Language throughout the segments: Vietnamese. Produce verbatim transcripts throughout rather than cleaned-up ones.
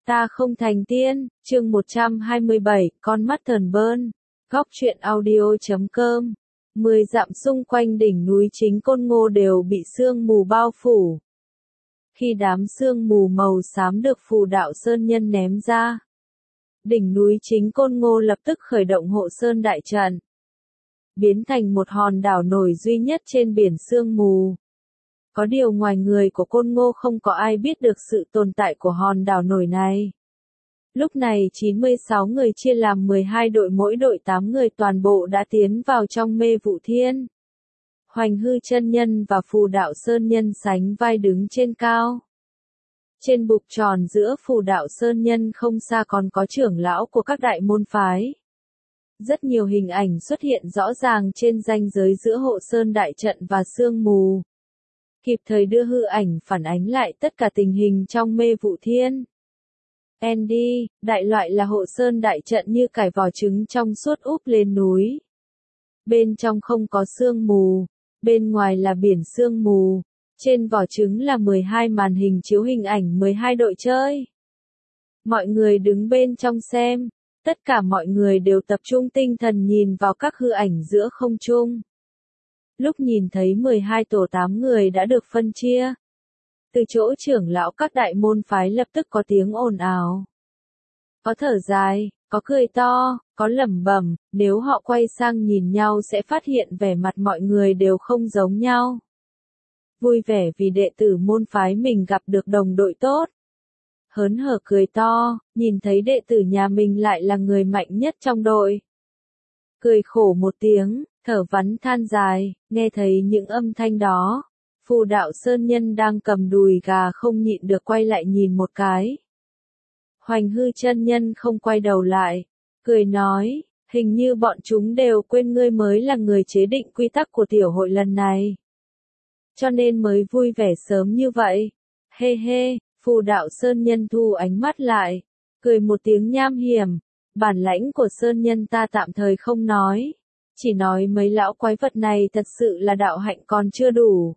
Ta không thành tiên, chương một trăm hai mươi bảy, con mắt thần bơn. Góc truyện audio.com. Mười dặm xung quanh đỉnh núi Chính Côn Ngô đều bị sương mù bao phủ. Khi đám sương mù màu xám được Phù Đạo Sơn Nhân ném ra, đỉnh núi Chính Côn Ngô lập tức khởi động hộ sơn đại trận, biến thành một hòn đảo nổi duy nhất trên biển sương mù. Có điều ngoài người của Côn Ngô không có ai biết được sự tồn tại của hòn đảo nổi này. Lúc này chín mươi sáu người chia làm mười hai đội, mỗi đội tám người toàn bộ đã tiến vào trong Mê Vụ Thiên. Hoành Hư Chân Nhân và Phù Đạo Sơn Nhân sánh vai đứng trên cao. Trên bục tròn giữa Phù Đạo Sơn Nhân không xa còn có trưởng lão của các đại môn phái. Rất nhiều hình ảnh xuất hiện rõ ràng trên ranh giới giữa hộ sơn đại trận và sương mù, kịp thời đưa hư ảnh phản ánh lại tất cả tình hình trong Mê Vụ Thiên. Andy, đại loại là hộ sơn đại trận như cải vỏ trứng trong suốt úp lên núi. Bên trong không có sương mù, bên ngoài là biển sương mù, trên vỏ trứng là mười hai màn hình chiếu hình ảnh mười hai đội chơi. Mọi người đứng bên trong xem, tất cả mọi người đều tập trung tinh thần nhìn vào các hư ảnh giữa không trung. Lúc nhìn thấy mười hai tổ tám người đã được phân chia, từ chỗ trưởng lão các đại môn phái lập tức có tiếng ồn ào. Có thở dài, có cười to, có lẩm bẩm, nếu họ quay sang nhìn nhau sẽ phát hiện vẻ mặt mọi người đều không giống nhau. Vui vẻ vì đệ tử môn phái mình gặp được đồng đội tốt. Hớn hở cười to, nhìn thấy đệ tử nhà mình lại là người mạnh nhất trong đội. Cười khổ một tiếng, thở vắn than dài, nghe thấy những âm thanh đó. Phù Đạo Sơn Nhân đang cầm đùi gà không nhịn được quay lại nhìn một cái. Hoành Hư Chân Nhân không quay đầu lại, cười nói, hình như bọn chúng đều quên ngươi mới là người chế định quy tắc của tiểu hội lần này. Cho nên mới vui vẻ sớm như vậy. Hê hê, Phù Đạo Sơn Nhân thu ánh mắt lại, cười một tiếng nham hiểm, bản lãnh của Sơn Nhân ta tạm thời không nói, chỉ nói mấy lão quái vật này thật sự là đạo hạnh còn chưa đủ.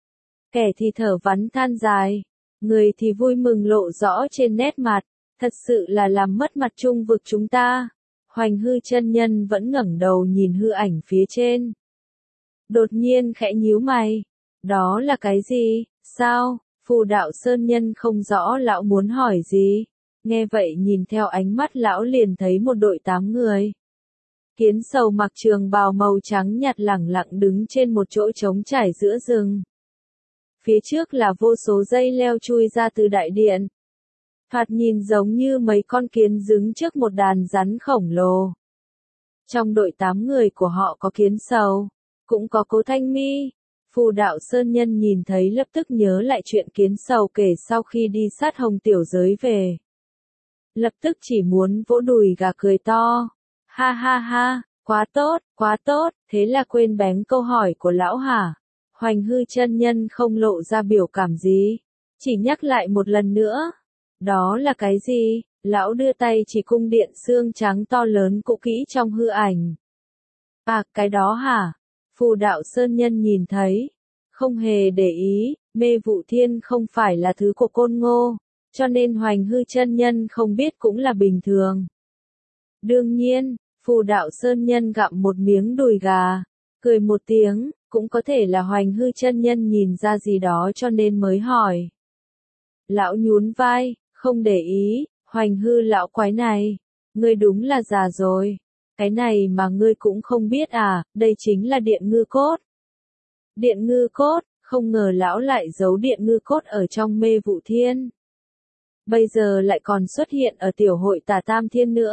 Kẻ thì thở vắn than dài, người thì vui mừng lộ rõ trên nét mặt, thật sự là làm mất mặt trung vực chúng ta. Hoành Hư Chân Nhân vẫn ngẩng đầu nhìn hư ảnh phía trên. Đột nhiên khẽ nhíu mày, đó là cái gì, sao? Phù Đạo Sơn Nhân không rõ lão muốn hỏi gì, nghe vậy nhìn theo ánh mắt lão liền thấy một đội tám người. Kiến Sầu mặc trường bào màu trắng nhạt lẳng lặng đứng trên một chỗ trống trải giữa rừng. Phía trước là vô số dây leo chui ra từ đại điện. Thoạt nhìn giống như mấy con kiến đứng trước một đàn rắn khổng lồ. Trong đội tám người của họ có Kiến Sầu, cũng có Cố Thanh Mi. Phù Đạo Sơn Nhân nhìn thấy lập tức nhớ lại chuyện Kiến Sầu kể sau khi đi sát Hồng Tiểu Giới về. Lập tức chỉ muốn vỗ đùi gà cười to. Ha ha ha, quá tốt, quá tốt, thế là quên bén câu hỏi của lão hả? Hoành Hư Chân Nhân không lộ ra biểu cảm gì, chỉ nhắc lại một lần nữa. Đó là cái gì? Lão đưa tay chỉ cung điện xương trắng to lớn cũ kỹ trong hư ảnh. À, cái đó hả? Phù Đạo Sơn Nhân nhìn thấy, không hề để ý, Mê Vụ Thiên không phải là thứ của Côn Ngô, cho nên Hoành Hư Chân Nhân không biết cũng là bình thường. Đương nhiên, Phù Đạo Sơn Nhân gặm một miếng đùi gà, cười một tiếng, cũng có thể là Hoành Hư Chân Nhân nhìn ra gì đó cho nên mới hỏi. Lão nhún vai, không để ý, Hoành Hư lão quái này, ngươi đúng là già rồi. Cái này mà ngươi cũng không biết à, đây chính là điện ngư cốt. Điện ngư cốt, không ngờ lão lại giấu điện ngư cốt ở trong Mê Vụ Thiên. Bây giờ lại còn xuất hiện ở tiểu hội Tà Tam Thiên nữa.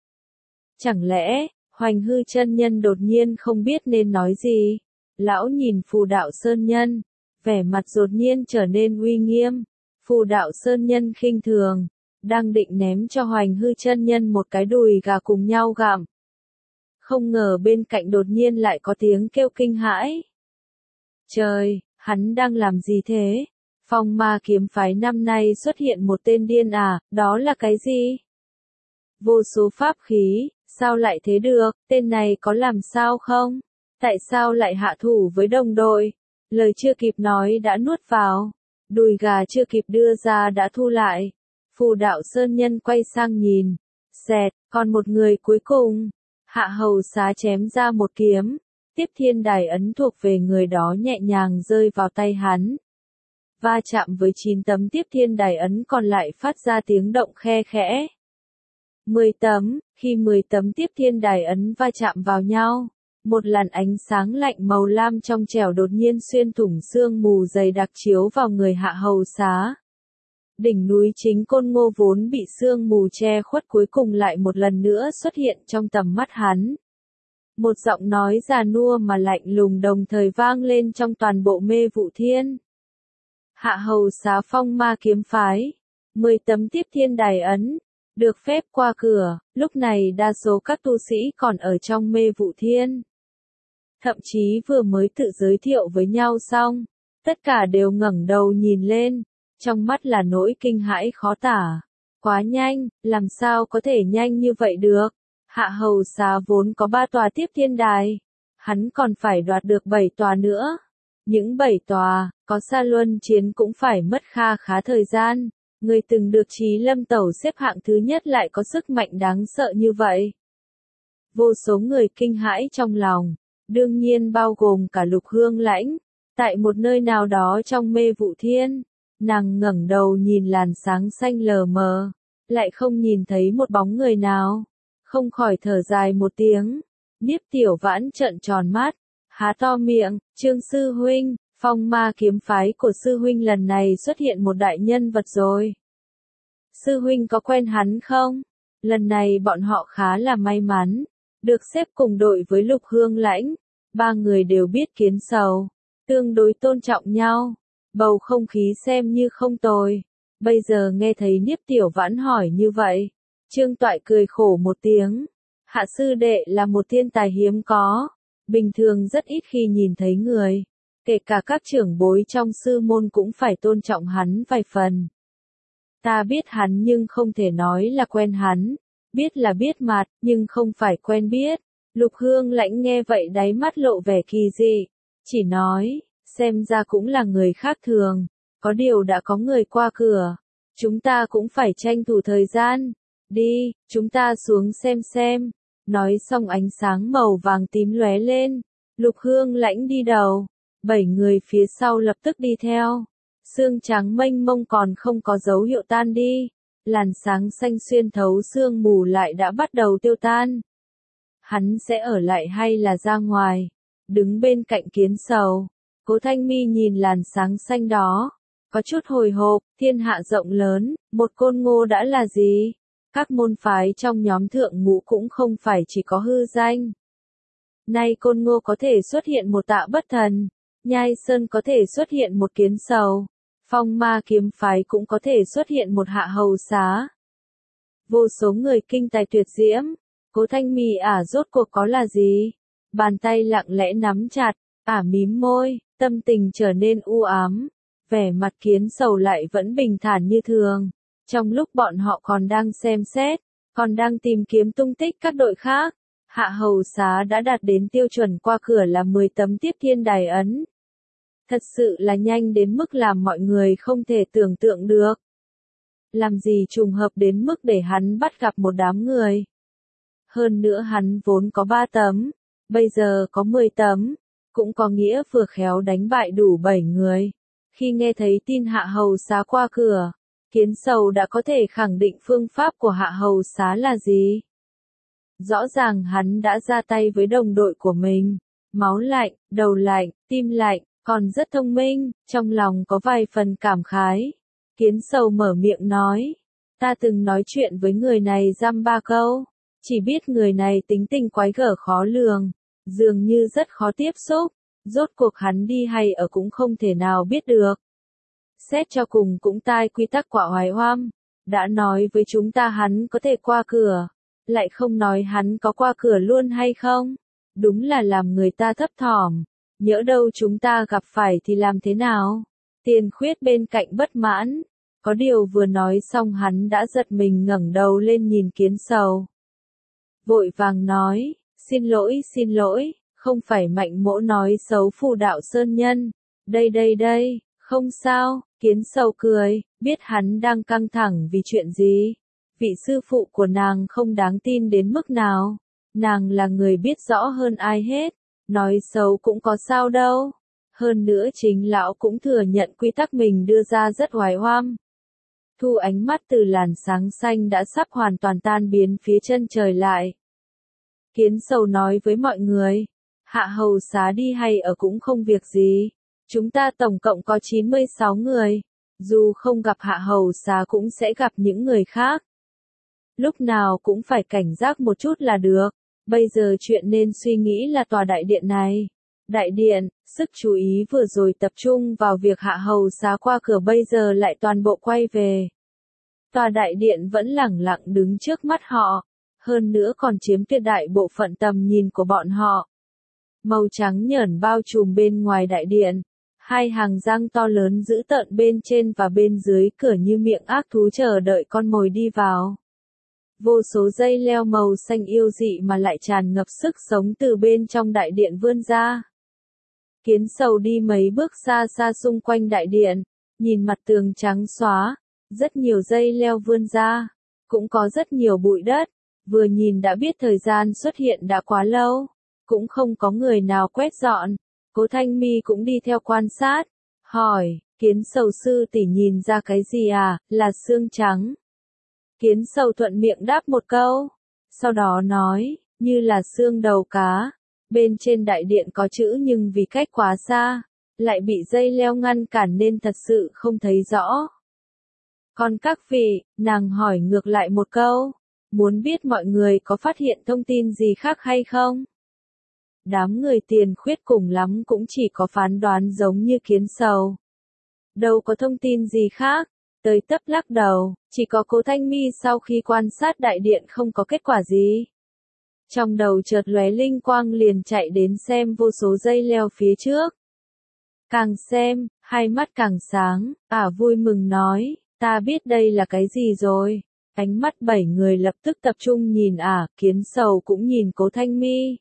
Chẳng lẽ, Hoành Hư Chân Nhân đột nhiên không biết nên nói gì? Lão nhìn Phù Đạo Sơn Nhân, vẻ mặt đột nhiên trở nên uy nghiêm. Phù Đạo Sơn Nhân khinh thường, đang định ném cho Hoành Hư Chân Nhân một cái đùi gà cùng nhau gặm. Không ngờ bên cạnh đột nhiên lại có tiếng kêu kinh hãi. Trời, hắn đang làm gì thế? Phong Ma kiếm phái năm nay xuất hiện một tên điên à, đó là cái gì? Vô số pháp khí, sao lại thế được, tên này có làm sao không? Tại sao lại hạ thủ với đồng đội? Lời chưa kịp nói đã nuốt vào, đùi gà chưa kịp đưa ra đã thu lại. Phù đạo sơn nhân quay sang nhìn. Xẹt, còn một người cuối cùng. Hạ hầu xá chém ra một kiếm. Tiếp thiên đài ấn thuộc về người đó nhẹ nhàng rơi vào tay hắn. Va chạm với chín tấm tiếp thiên đài ấn còn lại phát ra tiếng động khe khẽ. mười tấm, khi mười tấm tiếp thiên đài ấn va chạm vào nhau, một làn ánh sáng lạnh màu lam trong trẻo đột nhiên xuyên thủng sương mù dày đặc chiếu vào người hạ hầu xá. Đỉnh núi chính Côn Ngô vốn bị sương mù che khuất cuối cùng lại một lần nữa xuất hiện trong tầm mắt hắn. Một giọng nói già nua mà lạnh lùng đồng thời vang lên trong toàn bộ Mê Vụ Thiên. Hạ hầu xá phong ma kiếm phái. Mười tấm tiếp thiên đài ấn. Được phép qua cửa, lúc này đa số các tu sĩ còn ở trong Mê Vụ Thiên. Thậm chí vừa mới tự giới thiệu với nhau xong, tất cả đều ngẩng đầu nhìn lên, trong mắt là nỗi kinh hãi khó tả. Quá nhanh, làm sao có thể nhanh như vậy được? Hạ hầu xá vốn có ba tòa tiếp thiên đài, hắn còn phải đoạt được bảy tòa nữa. Những bảy tòa, có Sa Luân Chiến cũng phải mất kha khá thời gian. Người từng được Chí Lâm Tẩu xếp hạng thứ nhất lại có sức mạnh đáng sợ như vậy. Vô số người kinh hãi trong lòng, đương nhiên bao gồm cả Lục Hương Lãnh. Tại một nơi nào đó trong Mê Vụ Thiên, nàng ngẩng đầu nhìn làn sáng xanh lờ mờ, lại không nhìn thấy một bóng người nào. Không khỏi thở dài một tiếng. Niếp Tiểu Vãn trợn tròn mắt, há to miệng. Trương sư huynh, phong ma kiếm phái của sư huynh lần này xuất hiện một đại nhân vật rồi. Sư huynh có quen hắn không? Lần này bọn họ khá là may mắn, được xếp cùng đội với Lục Hương Lãnh. Ba người đều biết Kiến Sầu, tương đối tôn trọng nhau, bầu không khí xem như không tồi. Bây giờ nghe thấy Niếp Tiểu Vãn hỏi như vậy, Trương Toại cười khổ một tiếng. Hạ sư đệ là một thiên tài hiếm có, bình thường rất ít khi nhìn thấy người, kể cả các trưởng bối trong sư môn cũng phải tôn trọng hắn vài phần. Ta biết hắn nhưng không thể nói là quen hắn, biết là biết mặt, nhưng không phải quen biết. Lục Hương Lãnh nghe vậy đáy mắt lộ vẻ kỳ dị, chỉ nói, xem ra cũng là người khác thường, có điều đã có người qua cửa, chúng ta cũng phải tranh thủ thời gian. Đi, chúng ta xuống xem xem. Nói xong ánh sáng màu vàng tím lóe lên, Lục Hương Lãnh đi đầu, bảy người phía sau lập tức đi theo. Sương trắng mênh mông còn không có dấu hiệu tan đi, làn sáng xanh xuyên thấu sương mù lại đã bắt đầu tiêu tan. Hắn sẽ ở lại hay là ra ngoài? Đứng bên cạnh Kiến Sầu, Cố Thanh Mi nhìn làn sáng xanh đó, có chút hồi hộp. Thiên hạ rộng lớn, một Côn Ngô đã là gì? Các môn phái trong nhóm thượng ngũ cũng không phải chỉ có hư danh. Nay Côn Ngô có thể xuất hiện một Tạ Bất Thần, Nhai Sơn có thể xuất hiện một Kiến Sầu, Phong Ma kiếm phái cũng có thể xuất hiện một Hạ Hầu Xá. Vô số người kinh tài tuyệt diễm. Cố Thanh Mi ả rốt cuộc có là gì? Bàn tay lặng lẽ nắm chặt, ả mím môi, tâm tình trở nên u ám. Vẻ mặt Kiến Sầu lại vẫn bình thản như thường. Trong lúc bọn họ còn đang xem xét, còn đang tìm kiếm tung tích các đội khác, Hạ Hầu Xá đã đạt đến tiêu chuẩn qua cửa là mười tấm tiếp thiên đài ấn. Thật sự là nhanh đến mức làm mọi người không thể tưởng tượng được. Làm gì trùng hợp đến mức để hắn bắt gặp một đám người. Hơn nữa hắn vốn có ba tấm, bây giờ có mười tấm, cũng có nghĩa vừa khéo đánh bại đủ bảy người. Khi nghe thấy tin Hạ Hầu Xá qua cửa, Kiến Sầu đã có thể khẳng định phương pháp của Hạ Hầu Xá là gì. Rõ ràng hắn đã ra tay với đồng đội của mình, máu lạnh, đầu lạnh, tim lạnh, còn rất thông minh, trong lòng có vài phần cảm khái. Kiến Sầu mở miệng nói, ta từng nói chuyện với người này dăm ba câu, chỉ biết người này tính tình quái gở khó lường, dường như rất khó tiếp xúc, rốt cuộc hắn đi hay ở cũng không thể nào biết được. Xét cho cùng cũng tai quy tắc quả Hoài Hoam, đã nói với chúng ta hắn có thể qua cửa, lại không nói hắn có qua cửa luôn hay không, đúng là làm người ta thấp thỏm, nhỡ đâu chúng ta gặp phải thì làm thế nào? Tiền Khuyết bên cạnh bất mãn, có điều vừa nói xong hắn đã giật mình ngẩng đầu lên nhìn Kiến Sầu. Vội vàng nói, xin lỗi xin lỗi, không phải Mạnh Mỗ nói xấu Phù đạo sơn nhân, đây đây đây, không sao, Kiến sầu cười, biết hắn đang căng thẳng vì chuyện gì. Vị sư phụ của nàng không đáng tin đến mức nào. Nàng là người biết rõ hơn ai hết. Nói xấu cũng có sao đâu. Hơn nữa chính lão cũng thừa nhận quy tắc mình đưa ra rất oái oăm. Thu ánh mắt từ làn sáng xanh đã sắp hoàn toàn tan biến phía chân trời lại. Kiến sầu nói với mọi người, hạ hầu xá đi hay ở cũng không việc gì. Chúng ta tổng cộng có chín mươi sáu người. Dù không gặp hạ hầu xá cũng sẽ gặp những người khác. Lúc nào cũng phải cảnh giác một chút là được. Bây giờ chuyện nên suy nghĩ là tòa đại điện này. Đại điện, sức chú ý vừa rồi tập trung vào việc hạ hầu xá qua cửa bây giờ lại toàn bộ quay về. Tòa đại điện vẫn lẳng lặng đứng trước mắt họ. Hơn nữa còn chiếm tuyệt đại bộ phận tầm nhìn của bọn họ. Màu trắng nhởn bao trùm bên ngoài đại điện. Hai hàng răng to lớn dữ tợn bên trên và bên dưới cửa như miệng ác thú chờ đợi con mồi đi vào. Vô số dây leo màu xanh yêu dị mà lại tràn ngập sức sống từ bên trong đại điện vươn ra. Kiến sầu đi mấy bước xa xa xung quanh đại điện, nhìn mặt tường trắng xóa, rất nhiều dây leo vươn ra, cũng có rất nhiều bụi đất, vừa nhìn đã biết thời gian xuất hiện đã quá lâu, cũng không có người nào quét dọn. Cố Thanh Mi cũng đi theo quan sát, hỏi, Kiến sầu sư tỷ nhìn ra cái gì à, là xương trắng. Kiến sầu thuận miệng đáp một câu, sau đó nói, như là xương đầu cá. Bên trên đại điện có chữ nhưng vì cách quá xa, lại bị dây leo ngăn cản nên thật sự không thấy rõ. Còn các vị, nàng hỏi ngược lại một câu, muốn biết mọi người có phát hiện thông tin gì khác hay không? Đám người tiền khuyết cùng lắm cũng chỉ có phán đoán giống như kiến sầu. Đâu có thông tin gì khác, tới tấp lắc đầu, chỉ có Cố Thanh Mi sau khi quan sát đại điện không có kết quả gì. Trong đầu chợt lóe linh quang liền chạy đến xem vô số dây leo phía trước. Càng xem, hai mắt càng sáng, ả vui mừng nói, ta biết đây là cái gì rồi. Ánh mắt bảy người lập tức tập trung nhìn ả, kiến sầu cũng nhìn Cố Thanh Mi.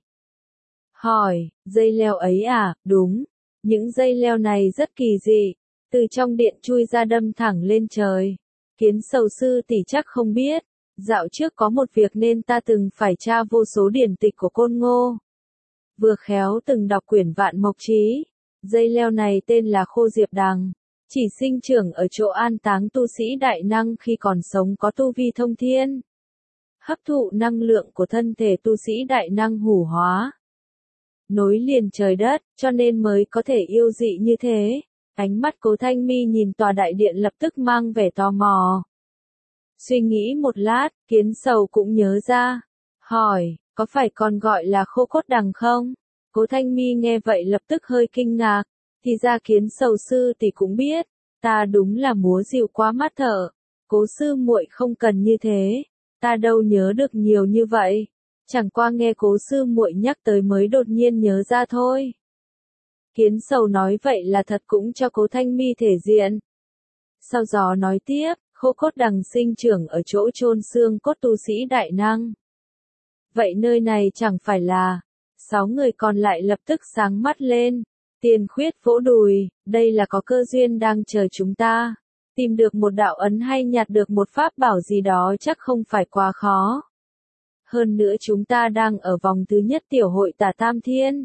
Hỏi, dây leo ấy à, đúng, những dây leo này rất kỳ dị, từ trong điện chui ra đâm thẳng lên trời. Kiến sầu sư tỷ chắc không biết, dạo trước có một việc nên ta từng phải tra vô số điển tịch của Côn Ngô. Vừa khéo từng đọc quyển Vạn Mộc Chí, dây leo này tên là Khô Diệp Đằng, chỉ sinh trưởng ở chỗ an táng tu sĩ đại năng khi còn sống có tu vi thông thiên. Hấp thụ năng lượng của thân thể tu sĩ đại năng hủ hóa. Nối liền trời đất, cho nên mới có thể yêu dị như thế. Ánh mắt Cố Thanh Mi nhìn tòa đại điện lập tức mang vẻ tò mò. Suy nghĩ một lát, kiến sầu cũng nhớ ra. Hỏi, có phải còn gọi là khô cốt đằng không? Cố Thanh Mi nghe vậy lập tức hơi kinh ngạc. Thì ra kiến sầu sư thì cũng biết. Ta đúng là múa dịu quá mắt thợ. Cố sư muội không cần như thế. Ta đâu nhớ được nhiều như vậy. Chẳng qua nghe cố sư muội nhắc tới mới đột nhiên nhớ ra thôi. Kiến sầu nói vậy là thật cũng cho Cố Thanh Mi thể diện. Sau đó nói tiếp, khô cốt đằng sinh trưởng ở chỗ chôn xương cốt tu sĩ đại năng. Vậy nơi này chẳng phải là, sáu người còn lại lập tức sáng mắt lên. Tiền khuyết vỗ đùi, đây là có cơ duyên đang chờ chúng ta. Tìm được một đạo ấn hay nhặt được một pháp bảo gì đó chắc không phải quá khó. Hơn nữa chúng ta đang ở vòng thứ nhất tiểu hội Tả Tam Thiên.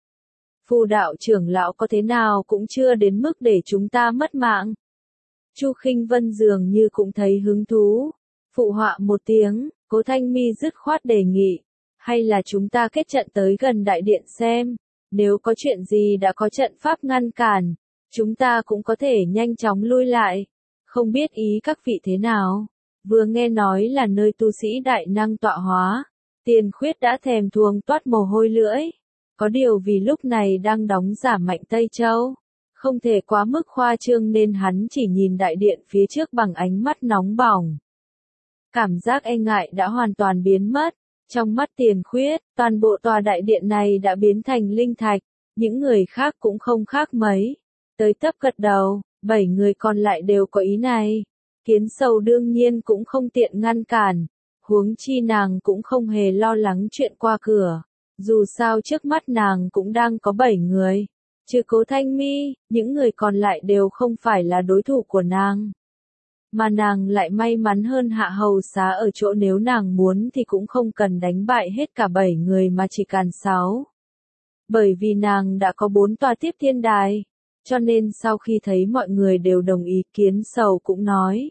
Phù đạo trưởng lão có thế nào cũng chưa đến mức để chúng ta mất mạng. Chu Khinh Vân dường như cũng thấy hứng thú. Phụ họa một tiếng, Cố Thanh Mi dứt khoát đề nghị. Hay là chúng ta kết trận tới gần đại điện xem. Nếu có chuyện gì đã có trận pháp ngăn cản, chúng ta cũng có thể nhanh chóng lui lại. Không biết ý các vị thế nào. Vừa nghe nói là nơi tu sĩ đại năng tọa hóa. Tiền khuyết đã thèm thuồng toát mồ hôi lưỡi. Có điều vì lúc này đang đóng giả mạnh Tây Châu. Không thể quá mức khoa trương nên hắn chỉ nhìn đại điện phía trước bằng ánh mắt nóng bỏng. Cảm giác e ngại đã hoàn toàn biến mất. Trong mắt Tiền khuyết, toàn bộ tòa đại điện này đã biến thành linh thạch. Những người khác cũng không khác mấy. Tới tấp gật đầu, bảy người còn lại đều có ý này. Kiến sầu đương nhiên cũng không tiện ngăn cản. Huống chi nàng cũng không hề lo lắng chuyện qua cửa. Dù sao trước mắt nàng cũng đang có bảy người. Trừ Cố Thanh Mi, những người còn lại đều không phải là đối thủ của nàng. Mà nàng lại may mắn hơn Hạ Hầu Xá ở chỗ nếu nàng muốn thì cũng không cần đánh bại hết cả bảy người mà chỉ cần sáu. Bởi vì nàng đã có bốn tòa tiếp thiên đài, cho nên sau khi thấy mọi người đều đồng ý, Kiến Sầu cũng nói.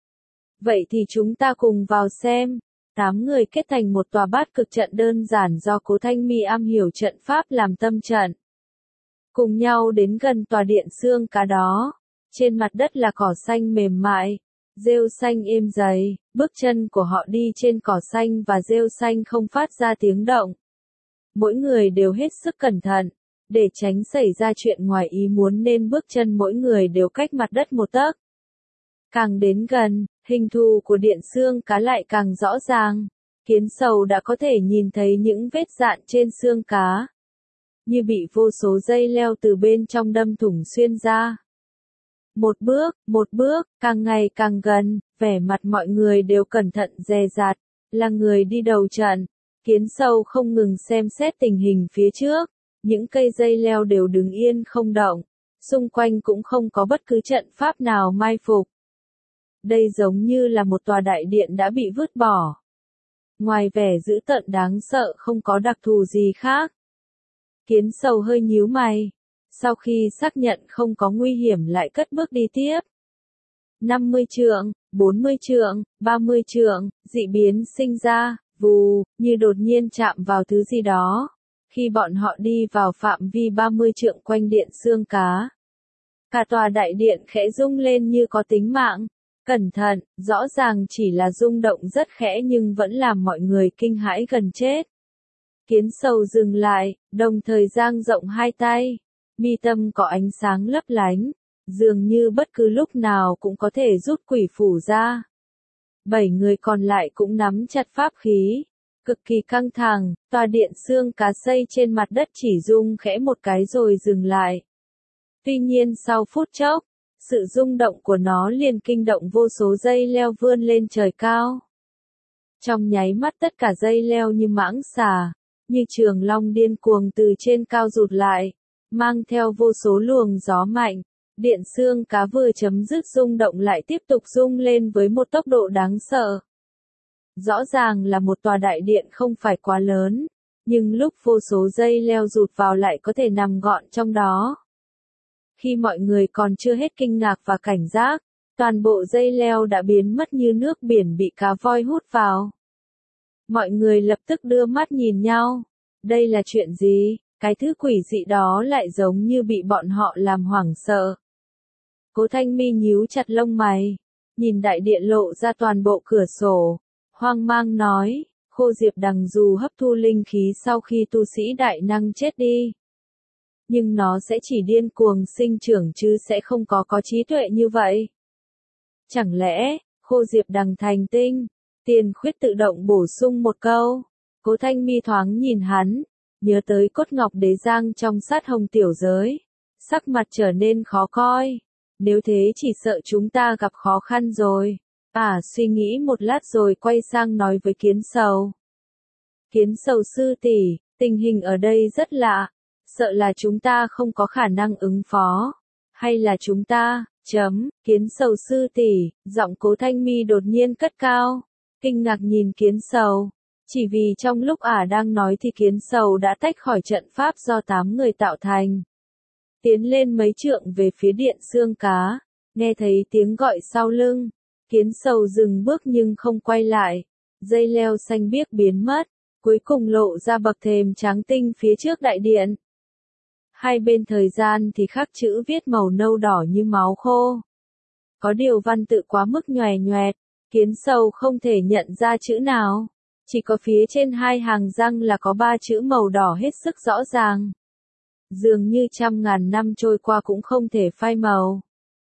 Vậy thì chúng ta cùng vào xem. Tám người kết thành một tòa bát cực trận đơn giản do Cố Thanh Mi am hiểu trận pháp làm tâm trận. Cùng nhau đến gần tòa điện xương cá đó. Trên mặt đất là cỏ xanh mềm mại, rêu xanh êm dày, bước chân của họ đi trên cỏ xanh và rêu xanh không phát ra tiếng động. Mỗi người đều hết sức cẩn thận, để tránh xảy ra chuyện ngoài ý muốn nên bước chân mỗi người đều cách mặt đất một tấc. Càng đến gần, hình thù của điện xương cá lại càng rõ ràng. Kiến Sầu đã có thể nhìn thấy những vết dạn trên xương cá, như bị vô số dây leo từ bên trong đâm thủng xuyên ra. Một bước, một bước, càng ngày càng gần, vẻ mặt mọi người đều cẩn thận dè dặt, là người đi đầu trận. Kiến Sầu không ngừng xem xét tình hình phía trước, những cây dây leo đều đứng yên không động, xung quanh cũng không có bất cứ trận pháp nào mai phục. Đây giống như là một tòa đại điện đã bị vứt bỏ. Ngoài vẻ dữ tợn đáng sợ không có đặc thù gì khác. Kiến Sầu hơi nhíu mày. Sau khi xác nhận không có nguy hiểm lại cất bước đi tiếp. năm mươi trượng, bốn mươi trượng, ba mươi trượng, dị biến sinh ra, vù, như đột nhiên chạm vào thứ gì đó. Khi bọn họ đi vào phạm vi ba mươi trượng quanh điện xương cá, cả tòa đại điện khẽ rung lên như có tính mạng. Cẩn thận, rõ ràng chỉ là rung động rất khẽ nhưng vẫn làm mọi người kinh hãi gần chết. Kiến Sầu dừng lại, đồng thời dang rộng hai tay. Mi tâm có ánh sáng lấp lánh, dường như bất cứ lúc nào cũng có thể rút quỷ phủ ra. Bảy người còn lại cũng nắm chặt pháp khí, cực kỳ căng thẳng, tòa điện xương cá xây trên mặt đất chỉ rung khẽ một cái rồi dừng lại. Tuy nhiên sau phút chốc, sự rung động của nó liền kinh động vô số dây leo vươn lên trời cao. Trong nháy mắt tất cả dây leo như mãng xà, như trường long điên cuồng từ trên cao rụt lại, mang theo vô số luồng gió mạnh. Điện xương cá vừa chấm dứt rung động lại tiếp tục rung lên với một tốc độ đáng sợ. Rõ ràng là một tòa đại điện không phải quá lớn, nhưng lúc vô số dây leo rụt vào lại có thể nằm gọn trong đó. Khi mọi người còn chưa hết kinh ngạc và cảnh giác, toàn bộ dây leo đã biến mất như nước biển bị cá voi hút vào. Mọi người lập tức đưa mắt nhìn nhau. Đây là chuyện gì? Cái thứ quỷ dị đó lại giống như bị bọn họ làm hoảng sợ. Cố Thanh Mi nhíu chặt lông mày, nhìn đại điện lộ ra toàn bộ cửa sổ, hoang mang nói, Khô Diệp Đằng dù hấp thu linh khí sau khi tu sĩ đại năng chết đi, nhưng nó sẽ chỉ điên cuồng sinh trưởng chứ sẽ không có có trí tuệ như vậy. Chẳng lẽ, Khô Diệp Đằng thành tinh? Tiền Khuyết tự động bổ sung một câu. Cố Thanh Mi thoáng nhìn hắn, nhớ tới cốt ngọc đế giang trong sát hồng tiểu giới, sắc mặt trở nên khó coi. Nếu thế chỉ sợ chúng ta gặp khó khăn rồi. À, suy nghĩ một lát rồi quay sang nói với Kiến Sầu. Kiến Sầu sư tỷ, tình hình ở đây rất lạ, sợ là chúng ta không có khả năng ứng phó. Hay là chúng ta, chấm, Kiến Sầu sư tỷ, giọng Cố Thanh Mi đột nhiên cất cao, kinh ngạc nhìn Kiến Sầu. Chỉ vì trong lúc ả đang nói thì Kiến Sầu đã tách khỏi trận pháp do tám người tạo thành. Tiến lên mấy trượng về phía điện xương cá, nghe thấy tiếng gọi sau lưng. Kiến Sầu dừng bước nhưng không quay lại. Dây leo xanh biếc biến mất, cuối cùng lộ ra bậc thềm trắng tinh phía trước đại điện. Hai bên thời gian thì khắc chữ viết màu nâu đỏ như máu khô. Có điều văn tự quá mức nhòe nhoẹt, Kiến Sầu không thể nhận ra chữ nào. Chỉ có phía trên hai hàng răng là có ba chữ màu đỏ hết sức rõ ràng. Dường như trăm ngàn năm trôi qua cũng không thể phai màu.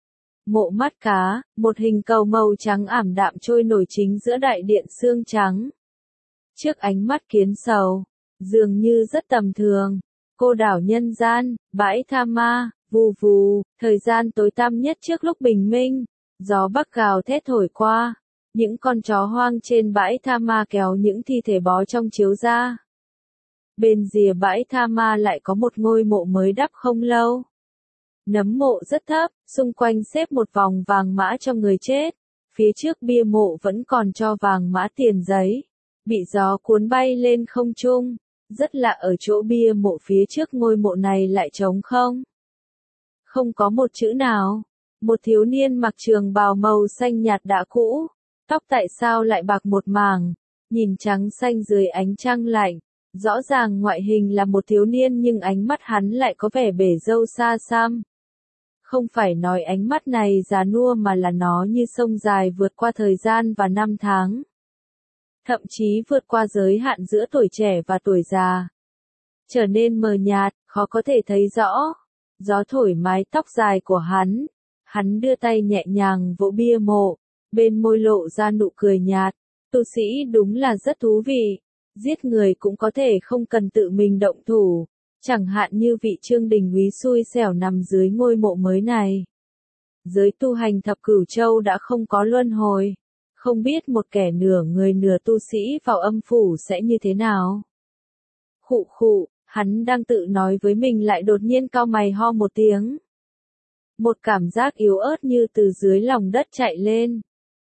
Mộ mắt cá, một hình cầu màu trắng ảm đạm trôi nổi chính giữa đại điện xương trắng. Trước ánh mắt Kiến Sầu, dường như rất tầm thường. Cô đảo nhân gian, bãi tha ma, vù vù, thời gian tối tăm nhất trước lúc bình minh. Gió bắc gào thét thổi qua. Những con chó hoang trên bãi tha ma kéo những thi thể bó trong chiếu ra. Bên rìa bãi tha ma lại có một ngôi mộ mới đắp không lâu. Nấm mộ rất thấp, xung quanh xếp một vòng vàng mã cho người chết. Phía trước bia mộ vẫn còn cho vàng mã tiền giấy, bị gió cuốn bay lên không trung. Rất lạ ở chỗ bia mộ phía trước ngôi mộ này lại trống không. Không có một chữ nào. Một thiếu niên mặc trường bào màu xanh nhạt đã cũ, tóc tại sao lại bạc một mảng, nhìn trắng xanh dưới ánh trăng lạnh. Rõ ràng ngoại hình là một thiếu niên nhưng ánh mắt hắn lại có vẻ bể râu xa xăm. Không phải nói ánh mắt này già nua mà là nó như sông dài vượt qua thời gian và năm tháng. Thậm chí vượt qua giới hạn giữa tuổi trẻ và tuổi già. Trở nên mờ nhạt, khó có thể thấy rõ. Gió thổi mái tóc dài của hắn. Hắn đưa tay nhẹ nhàng vỗ bia mộ. Bên môi lộ ra nụ cười nhạt. Tu sĩ đúng là rất thú vị. Giết người cũng có thể không cần tự mình động thủ. Chẳng hạn như vị Trương Đình úy xui xẻo nằm dưới ngôi mộ mới này. Giới tu hành thập cửu châu đã không có luân hồi. Không biết một kẻ nửa người nửa tu sĩ vào âm phủ sẽ như thế nào. Khụ khụ, hắn đang tự nói với mình lại đột nhiên cau mày ho một tiếng. Một cảm giác yếu ớt như từ dưới lòng đất chạy lên.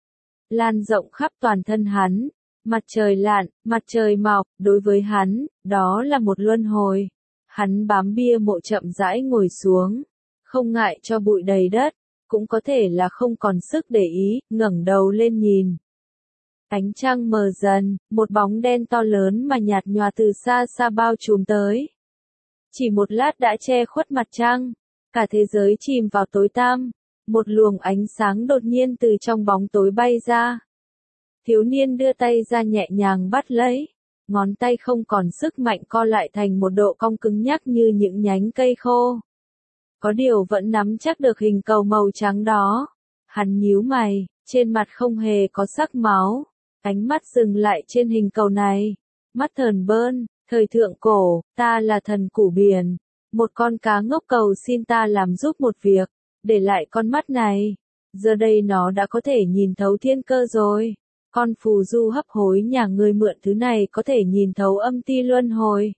Lan rộng khắp toàn thân hắn. Mặt trời lặn, mặt trời mọc, đối với hắn, đó là một luân hồi. Hắn bám bia mộ chậm rãi ngồi xuống. Không ngại cho bụi đầy đất. Cũng có thể là không còn sức để ý, ngẩng đầu lên nhìn. Ánh trăng mờ dần, một bóng đen to lớn mà nhạt nhòa từ xa xa bao trùm tới. Chỉ một lát đã che khuất mặt trăng, cả thế giới chìm vào tối tăm, một luồng ánh sáng đột nhiên từ trong bóng tối bay ra. Thiếu niên đưa tay ra nhẹ nhàng bắt lấy, ngón tay không còn sức mạnh co lại thành một độ cong cứng nhắc như những nhánh cây khô. Có điều vẫn nắm chắc được hình cầu màu trắng đó. Hắn nhíu mày, trên mặt không hề có sắc máu. Ánh mắt dừng lại trên hình cầu này. Mắt thờn bơn, thời thượng cổ, ta là thần củ biển. Một con cá ngốc cầu xin ta làm giúp một việc, để lại con mắt này. Giờ đây nó đã có thể nhìn thấu thiên cơ rồi. Con phù du hấp hối nhà ngươi mượn thứ này có thể nhìn thấu âm ti luân hồi.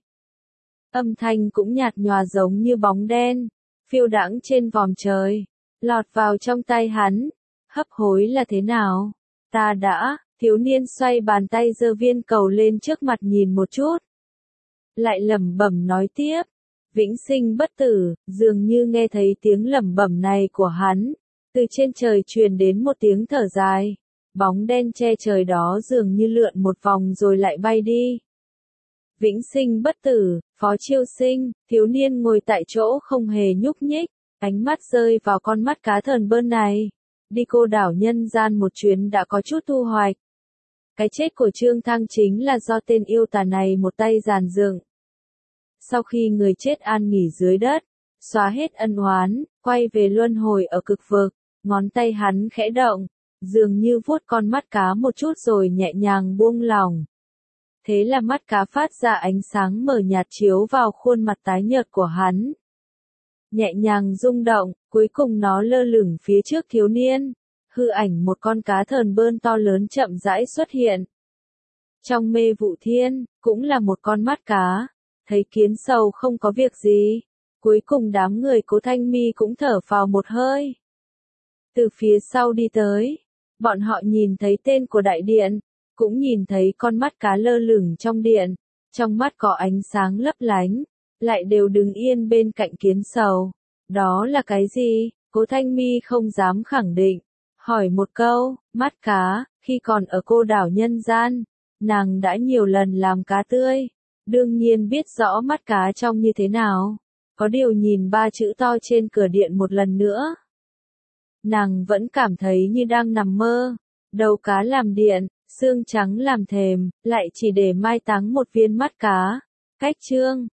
Âm thanh cũng nhạt nhòa giống như bóng đen. Phiêu đãng trên vòm trời, lọt vào trong tay hắn. Hấp hối là thế nào? Ta đã, thiếu niên xoay bàn tay giơ viên cầu lên trước mặt nhìn một chút. Lại lẩm bẩm nói tiếp, vĩnh sinh bất tử, dường như nghe thấy tiếng lẩm bẩm này của hắn. Từ trên trời truyền đến một tiếng thở dài. Bóng đen che trời đó dường như lượn một vòng rồi lại bay đi. Vĩnh sinh bất tử, Phó Chiêu Sinh, thiếu niên ngồi tại chỗ không hề nhúc nhích, ánh mắt rơi vào con mắt cá thờn bơn này. Đi cô đảo nhân gian một chuyến đã có chút thu hoạch. Cái chết của Trương Thăng chính là do tên yêu tà này một tay dàn dựng. Sau khi người chết an nghỉ dưới đất, xóa hết ân oán, quay về luân hồi ở cực vực, ngón tay hắn khẽ động, dường như vuốt con mắt cá một chút rồi nhẹ nhàng buông lỏng. Thế là mắt cá phát ra ánh sáng mờ nhạt chiếu vào khuôn mặt tái nhợt của hắn. Nhẹ nhàng rung động, cuối cùng nó lơ lửng phía trước thiếu niên. Hư ảnh một con cá thờn bơn to lớn chậm rãi xuất hiện. Trong mê vụ thiên, cũng là một con mắt cá. Thấy kiến sầu không có việc gì. Cuối cùng đám người Cố Thanh Mi cũng thở phào một hơi. Từ phía sau đi tới, bọn họ nhìn thấy tên của đại điện. Cũng nhìn thấy con mắt cá lơ lửng trong điện, trong mắt có ánh sáng lấp lánh, lại đều đứng yên bên cạnh kiến sầu. Đó là cái gì? Cố Thanh Mi không dám khẳng định. Hỏi một câu, mắt cá, khi còn ở cô đảo nhân gian, nàng đã nhiều lần làm cá tươi. Đương nhiên biết rõ mắt cá trông như thế nào. Có điều nhìn ba chữ to trên cửa điện một lần nữa. Nàng vẫn cảm thấy như đang nằm mơ. Đầu cá làm điện, xương trắng làm thềm, lại chỉ để mai táng một viên mắt cá. Cách Trương